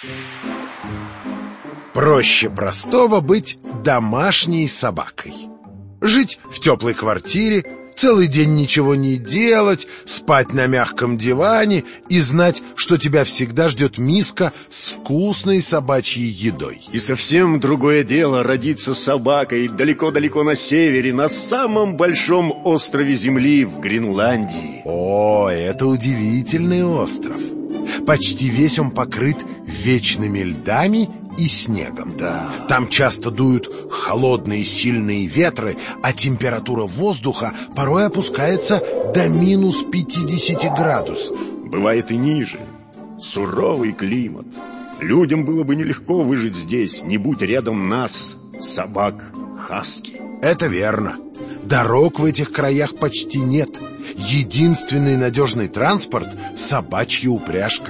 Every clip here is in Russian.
Проще простого быть домашней собакой. Жить в теплой квартире, целый день ничего не делать, спать на мягком диване и знать, что тебя всегда ждет миска с вкусной собачьей едой. И совсем другое дело родиться собакой далеко-далеко на севере, на самом большом острове Земли, в Гренландии. О, это удивительный остров. Почти весь он покрыт вечными льдами и снегом. Да. Там часто дуют холодные сильные ветры, а температура воздуха порой опускается до минус 50 градусов. Бывает и ниже. Суровый климат. Людям было бы нелегко выжить здесь, не будь рядом нас, собак хаски. Это верно. Дорог в этих краях почти нет. Единственный надежный транспорт — собачья упряжка.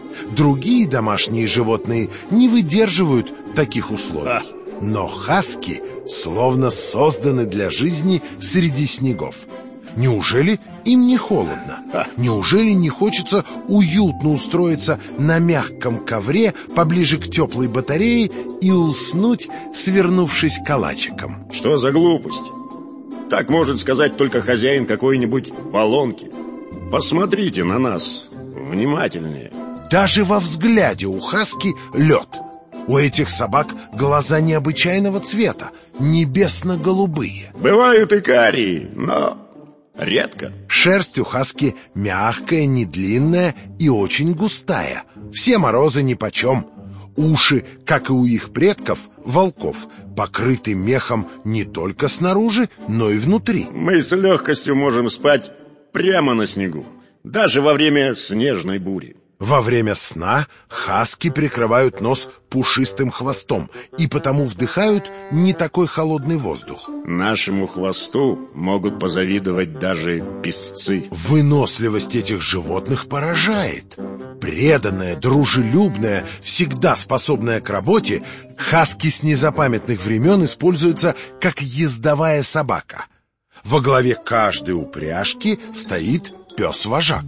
Другие домашние животные не выдерживают таких условий. Но хаски словно созданы для жизни среди снегов. Неужели им не холодно? Неужели не хочется уютно устроиться на мягком ковре поближе к теплой батарее и уснуть, свернувшись калачиком? Что за глупость? Так может сказать только хозяин какой-нибудь баллонки. Посмотрите на нас внимательнее. Даже во взгляде у хаски лед. У этих собак глаза необычайного цвета, небесно-голубые. Бывают и карие, но редко. Шерсть у хаски мягкая, недлинная и очень густая. Все морозы нипочем. Уши, как и у их предков, волков, покрыты мехом не только снаружи, но и внутри. Мы с легкостью можем спать прямо на снегу, даже во время снежной бури. Во время сна хаски прикрывают нос пушистым хвостом и потому вдыхают не такой холодный воздух. Нашему хвосту могут позавидовать даже песцы. Выносливость этих животных поражает. Преданная, дружелюбная, всегда способная к работе, хаски с незапамятных времен используются как ездовая собака. Во главе каждой упряжки стоит пес-вожак.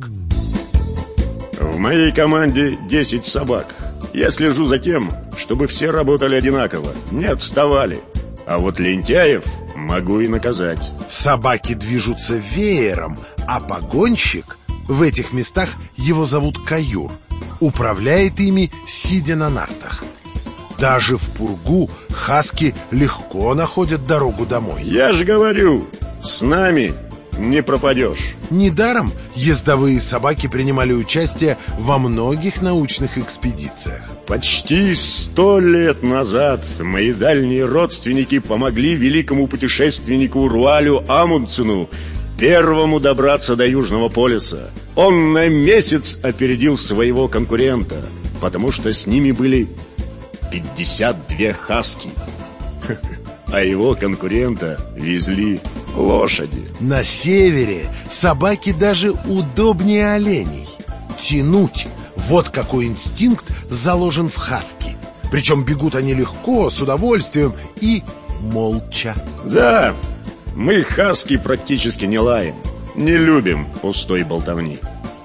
В моей команде 10 собак. Я слежу за тем, чтобы все работали одинаково, не отставали. А вот лентяев могу и наказать. Собаки движутся веером, а погонщик, в этих местах его зовут каюр, управляет ими, сидя на нартах. Даже в пургу хаски легко находят дорогу домой. Я же говорю, с нами не пропадешь. Недаром ездовые собаки принимали участие во многих научных экспедициях. Почти 100 лет назад мои дальние родственники помогли великому путешественнику Руалю Амундсену первому добраться до Южного полюса. Он на месяц опередил своего конкурента, потому что с ними были 52 хаски. А его конкурента везли лошади. На севере собаки даже удобнее оленей. Тянуть — вот какой инстинкт заложен в хаски. Причем бегут они легко, с удовольствием и молча. Да, мы хаски практически не лаем. Не любим пустой болтовни.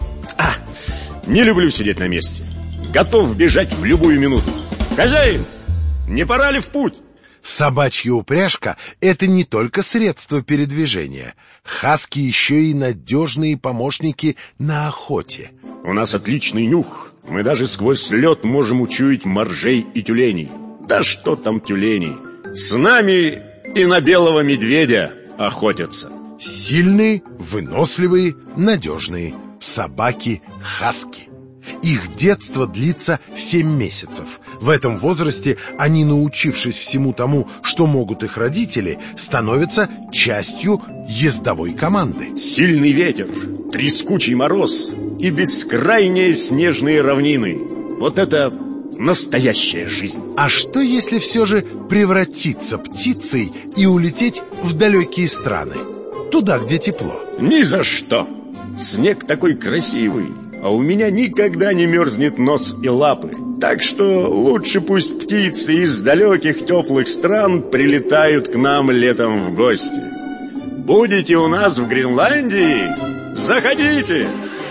Не люблю сидеть на месте. Готов бежать в любую минуту. Хозяин, не пора ли в путь? Собачья упряжка — это не только средство передвижения. Хаски еще и надежные помощники на охоте. У нас отличный нюх. Мы даже сквозь лед можем учуять моржей и тюленей. Да что там тюленей? С нами и на белого медведя охотятся. Сильные, выносливые, надежные. Собаки-хаски. Их детство длится 7 месяцев. В этом возрасте они, научившись всему тому, что могут их родители, становятся частью ездовой команды. Сильный ветер, трескучий мороз и бескрайние снежные равнины. Вот это настоящая жизнь. А что, если все же превратиться птицей и улететь в далекие страны? Туда, где тепло. Ни за что. Снег такой красивый, а у меня никогда не мерзнет нос и лапы. Так что лучше пусть птицы из далеких теплых стран прилетают к нам летом в гости. Будете у нас в Гренландии? Заходите!